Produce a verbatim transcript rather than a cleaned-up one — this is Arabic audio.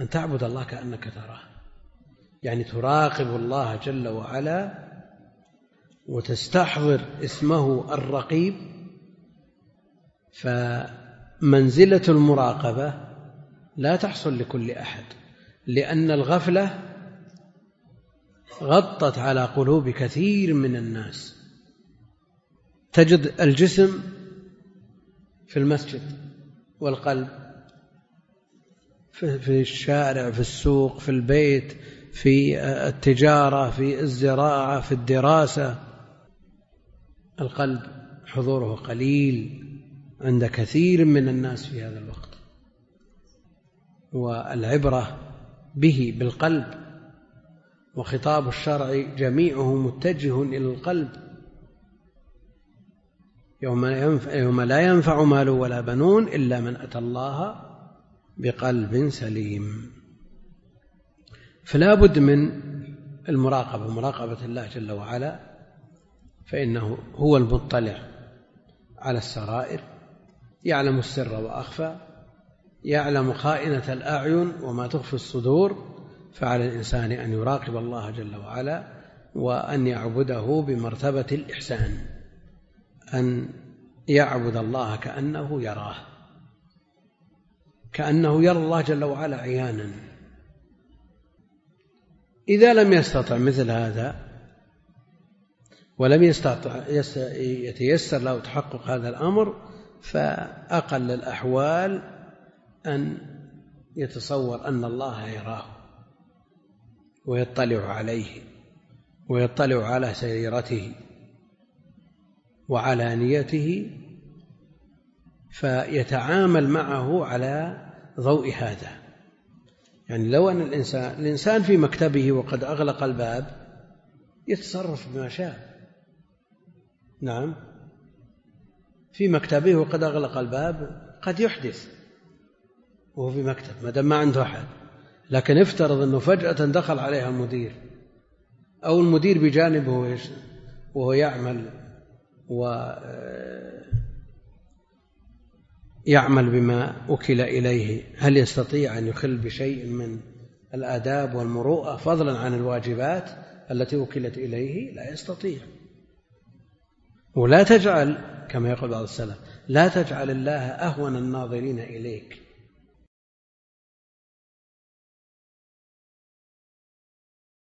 أن تعبد الله كأنك تراه، يعني تراقب الله جل وعلا وتستحضر اسمه الرقيب. فمنزلة المراقبة لا تحصل لكل أحد، لأن الغفلة غطت على قلوب كثير من الناس. تجد الجسم في المسجد والقلب في الشارع، في السوق، في البيت، في التجارة، في الزراعة، في الدراسة. القلب حضوره قليل عند كثير من الناس في هذا الوقت، والعبرة به بالقلب، وخطاب الشرع جميعه متجه إلى القلب. يوم لا ينفع مال ولا بنون إلا من أتى الله بقلب سليم. فلا بد من المراقبة، مراقبة الله جل وعلا، فإنه هو المطلع على السرائر، يعلم السر وأخفى، يعلم خائنة الأعين وما تخفي الصدور. فعلى الإنسان أن يراقب الله جل وعلا وأن يعبده بمرتبة الإحسان، أن يعبد الله كأنه يراه، كأنه يرى الله جل وعلا عيانا. إذا لم يستطع مثل هذا ولم يستطع يتيسر له تحقق هذا الأمر، فأقل الأحوال أن يتصور أن الله يراه ويطلع عليه ويطلع على سريرته وعلى نيته، فيتعامل معه على ضوء هذا. يعني لو أن الإنسان, الإنسان في مكتبه وقد أغلق الباب يتصرف بما شاء. نعم، في مكتبه وقد أغلق الباب قد يحدث وهو في مكتب ما دام ما عنده أحد. لكن افترض أنه فجأة دخل عليها المدير أو المدير بجانبه وهو يعمل ويعمل بما أكل إليه، هل يستطيع أن يخل بشيء من الآداب والمروءة فضلا عن الواجبات التي أكلت إليه؟ لا يستطيع. ولا تجعل، كما يقول بعض السلف، لا تجعل الله أهون الناظرين إليك،